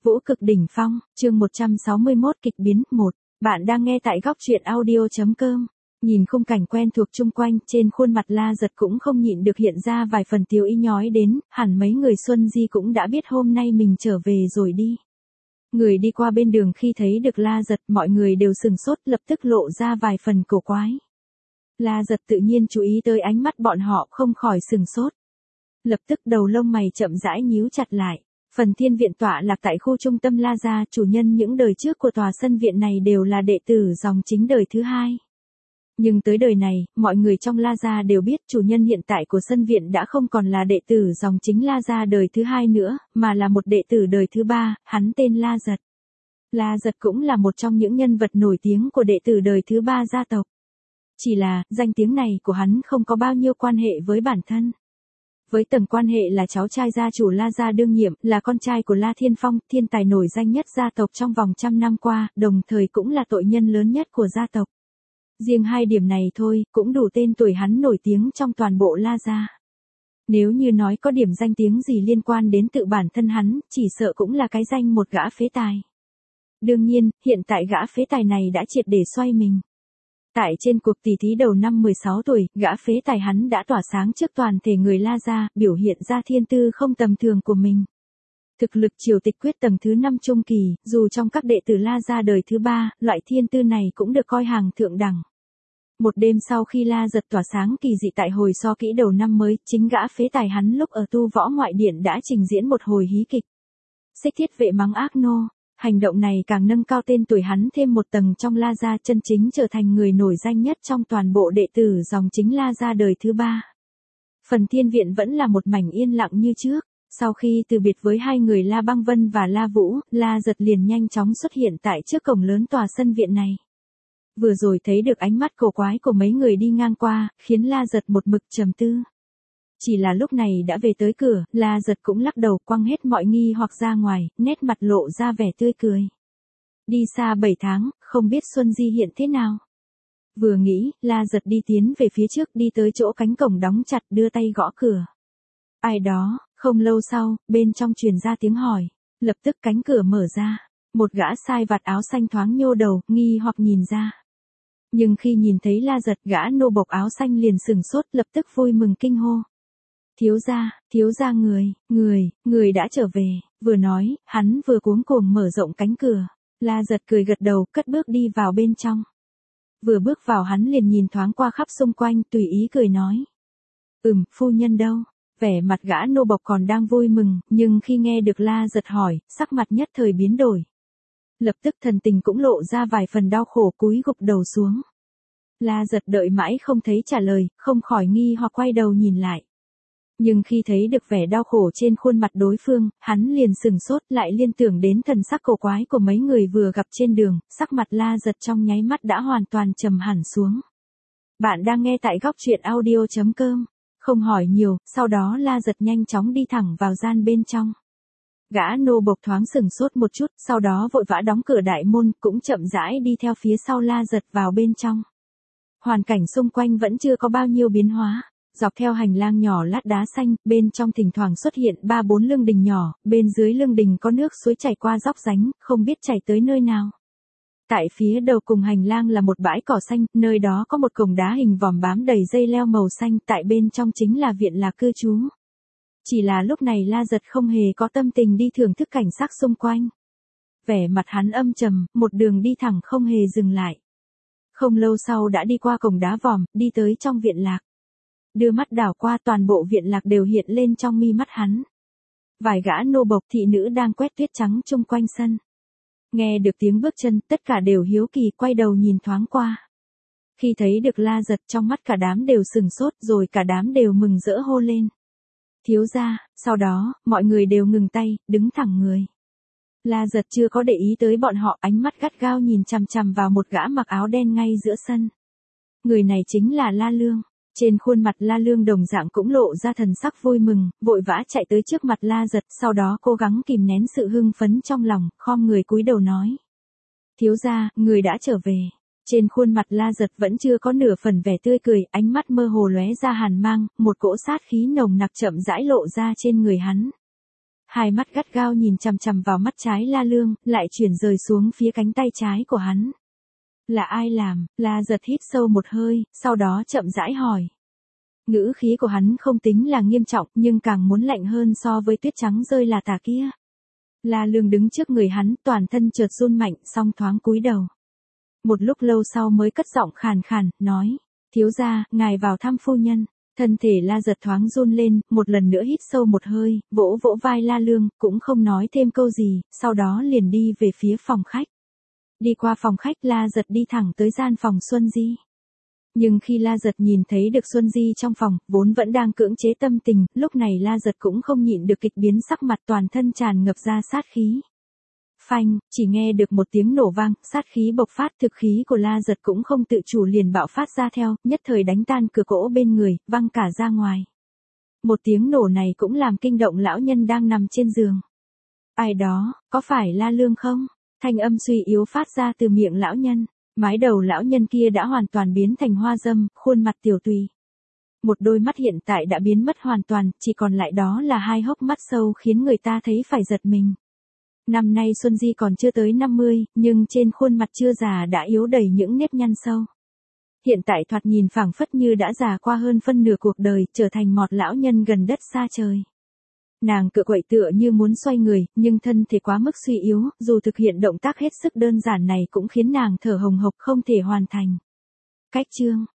Vũ cực đỉnh phong, chương 161 kịch biến 1. Bạn đang nghe tại góc truyện audio.com. Nhìn khung cảnh quen thuộc chung quanh, trên khuôn mặt La Giật cũng không nhịn được hiện ra vài phần tiêu ý nhói đến, hẳn mấy người Xuân Di cũng đã biết hôm nay mình trở về rồi đi. Người đi qua bên đường khi thấy được La Giật, mọi người đều sừng sốt, lập tức lộ ra vài phần cổ quái. La Giật tự nhiên chú ý tới ánh mắt bọn họ, không khỏi sừng sốt. Lập tức đầu lông mày chậm rãi nhíu chặt lại. Phần thiên viện tọa lạc tại khu trung tâm La Gia, chủ nhân những đời trước của tòa sân viện này đều là đệ tử dòng chính đời thứ hai. Nhưng tới đời này, mọi người trong La Gia đều biết chủ nhân hiện tại của sân viện đã không còn là đệ tử dòng chính La Gia đời thứ hai nữa, mà là một đệ tử đời thứ ba, hắn tên La Giật. La Giật cũng là một trong những nhân vật nổi tiếng của đệ tử đời thứ ba gia tộc. Chỉ là, danh tiếng này của hắn không có bao nhiêu quan hệ với bản thân. Với tầng quan hệ là cháu trai gia chủ La Gia đương nhiệm, là con trai của La Thiên Phong, thiên tài nổi danh nhất gia tộc trong vòng 100 năm qua, đồng thời cũng là tội nhân lớn nhất của gia tộc. Riêng hai điểm này thôi, cũng đủ tên tuổi hắn nổi tiếng trong toàn bộ La Gia. Nếu như nói có điểm danh tiếng gì liên quan đến tự bản thân hắn, chỉ sợ cũng là cái danh một gã phế tài. Đương nhiên, hiện tại gã phế tài này đã triệt để xoay mình. Tại trên cuộc tỷ thí đầu năm 16 tuổi, gã phế tài hắn đã tỏa sáng trước toàn thể người La Gia, biểu hiện ra thiên tư không tầm thường của mình. Thực lực triều tịch quyết tầng thứ 5 trung kỳ, dù trong các đệ tử La Gia đời thứ ba, loại thiên tư này cũng được coi hàng thượng đẳng. Một đêm sau khi La Giật tỏa sáng kỳ dị tại hồi so kỹ đầu năm mới, chính gã phế tài hắn lúc ở tu võ ngoại điện đã trình diễn một hồi hí kịch. Xích thiết vệ mắng ác nô. Hành động này càng nâng cao tên tuổi hắn thêm một tầng trong La Gia, chân chính trở thành người nổi danh nhất trong toàn bộ đệ tử dòng chính La Gia đời thứ ba. Phần thiên viện vẫn là một mảnh yên lặng như trước. Sau khi từ biệt với hai người La Băng Vân và La Vũ, La Giật liền nhanh chóng xuất hiện tại trước cổng lớn tòa sân viện này. Vừa rồi thấy được ánh mắt cổ quái của mấy người đi ngang qua, khiến La Giật một mực trầm tư. Chỉ là lúc này đã về tới cửa, La Giật cũng lắc đầu quăng hết mọi nghi hoặc ra ngoài, nét mặt lộ ra vẻ tươi cười. Đi xa 7 tháng, không biết Xuân Di hiện thế nào. Vừa nghĩ, La Giật đi tiến về phía trước, đi tới chỗ cánh cổng đóng chặt, đưa tay gõ cửa. Ai đó, không lâu sau, bên trong truyền ra tiếng hỏi. Lập tức cánh cửa mở ra. Một gã sai vặt áo xanh thoáng nhô đầu, nghi hoặc nhìn ra. Nhưng khi nhìn thấy La Giật, gã nô bộc áo xanh liền sừng sốt, lập tức vui mừng kinh hô. Thiếu gia người đã trở về. Vừa nói, hắn vừa cuống cuồng mở rộng cánh cửa. La Giật cười gật đầu, cất bước đi vào bên trong. Vừa bước vào hắn liền nhìn thoáng qua khắp xung quanh, tùy ý cười nói. Phu nhân đâu? Vẻ mặt gã nô bộc còn đang vui mừng, nhưng khi nghe được La Giật hỏi, sắc mặt nhất thời biến đổi. Lập tức thần tình cũng lộ ra vài phần đau khổ, cúi gục đầu xuống. La Giật đợi mãi không thấy trả lời, không khỏi nghi hoặc quay đầu nhìn lại. Nhưng khi thấy được vẻ đau khổ trên khuôn mặt đối phương, hắn liền sừng sốt, lại liên tưởng đến thần sắc cổ quái của mấy người vừa gặp trên đường, sắc mặt La Giật trong nháy mắt đã hoàn toàn trầm hẳn xuống. Bạn đang nghe tại góc truyện audio.com. Không hỏi nhiều, sau đó La Giật nhanh chóng đi thẳng vào gian bên trong. Gã nô bộc thoáng sừng sốt một chút, sau đó vội vã đóng cửa đại môn, cũng chậm rãi đi theo phía sau La Giật vào bên trong. Hoàn cảnh xung quanh vẫn chưa có bao nhiêu biến hóa. Dọc theo hành lang nhỏ lát đá xanh, bên trong thỉnh thoảng xuất hiện 3-4 lương đình nhỏ, bên dưới lương đình có nước suối chảy qua dốc rãnh, không biết chảy tới nơi nào. Tại phía đầu cùng hành lang là một bãi cỏ xanh, nơi đó có một cổng đá hình vòm bám đầy dây leo màu xanh, tại bên trong chính là viện lạc cư trú. Chỉ là lúc này La Giật không hề có tâm tình đi thưởng thức cảnh sắc xung quanh. Vẻ mặt hắn âm trầm, một đường đi thẳng không hề dừng lại. Không lâu sau đã đi qua cổng đá vòm, đi tới trong viện lạc. Đưa mắt đảo qua, toàn bộ viện lạc đều hiện lên trong mi mắt hắn. Vài gã nô bộc thị nữ đang quét tuyết trắng chung quanh sân. Nghe được tiếng bước chân, tất cả đều hiếu kỳ quay đầu nhìn thoáng qua. Khi thấy được La Giật, trong mắt cả đám đều sừng sốt, rồi cả đám đều mừng rỡ hô lên. Thiếu gia. Sau đó, mọi người đều ngừng tay, đứng thẳng người. La Giật chưa có để ý tới bọn họ, ánh mắt gắt gao nhìn chằm chằm vào một gã mặc áo đen ngay giữa sân. Người này chính là La Lương. Trên khuôn mặt La Lương đồng dạng cũng lộ ra thần sắc vui mừng, vội vã chạy tới trước mặt La Giật, sau đó cố gắng kìm nén sự hưng phấn trong lòng, khom người cúi đầu nói. Thiếu gia, người đã trở về. Trên khuôn mặt La Giật vẫn chưa có nửa phần vẻ tươi cười, ánh mắt mơ hồ lóe ra hàn mang, một cỗ sát khí nồng nặc chậm rãi lộ ra trên người hắn. hai mắt gắt gao nhìn chằm chằm vào mắt trái La Lương, lại chuyển rời xuống phía cánh tay trái của hắn. Là ai làm? La Giật hít sâu một hơi, sau đó chậm rãi hỏi. Ngữ khí của hắn không tính là nghiêm trọng, nhưng càng muốn lạnh hơn so với tuyết trắng rơi là tà kia. La Lương đứng trước người hắn, toàn thân chợt run mạnh, song thoáng cúi đầu. Một lúc lâu sau mới cất giọng khàn khàn, nói, thiếu gia, ngài vào thăm phu nhân. Thân thể La Giật thoáng run lên, một lần nữa hít sâu một hơi, vỗ vỗ vai La Lương, cũng không nói thêm câu gì, sau đó liền đi về phía phòng khách. Đi qua phòng khách, La Giật đi thẳng tới gian phòng Xuân Di. Nhưng khi La Giật nhìn thấy được Xuân Di trong phòng, vốn vẫn đang cưỡng chế tâm tình, lúc này La Giật cũng không nhịn được kịch biến, sắc mặt toàn thân tràn ngập ra sát khí. Phanh, chỉ nghe được một tiếng nổ vang, sát khí bộc phát, thực khí của La Giật cũng không tự chủ liền bạo phát ra theo, nhất thời đánh tan cửa gỗ bên người, văng cả ra ngoài. Một tiếng nổ này cũng làm kinh động lão nhân đang nằm trên giường. Ai đó, có phải La Lương không? Thanh âm suy yếu phát ra từ miệng lão nhân. Mái đầu lão nhân kia đã hoàn toàn biến thành hoa dâm, khuôn mặt tiểu tùy. Một đôi mắt hiện tại đã biến mất hoàn toàn, chỉ còn lại đó là hai hốc mắt sâu khiến người ta thấy phải giật mình. Năm nay Xuân Di còn chưa tới 50, nhưng trên khuôn mặt chưa già đã yếu đầy những nếp nhăn sâu. Hiện tại thoạt nhìn phảng phất như đã già qua hơn phân nửa cuộc đời, trở thành một lão nhân gần đất xa trời. Nàng cựa quậy tựa như muốn xoay người, nhưng thân thể quá mức suy yếu, dù thực hiện động tác hết sức đơn giản này cũng khiến nàng thở hồng hộc không thể hoàn thành. Cách chương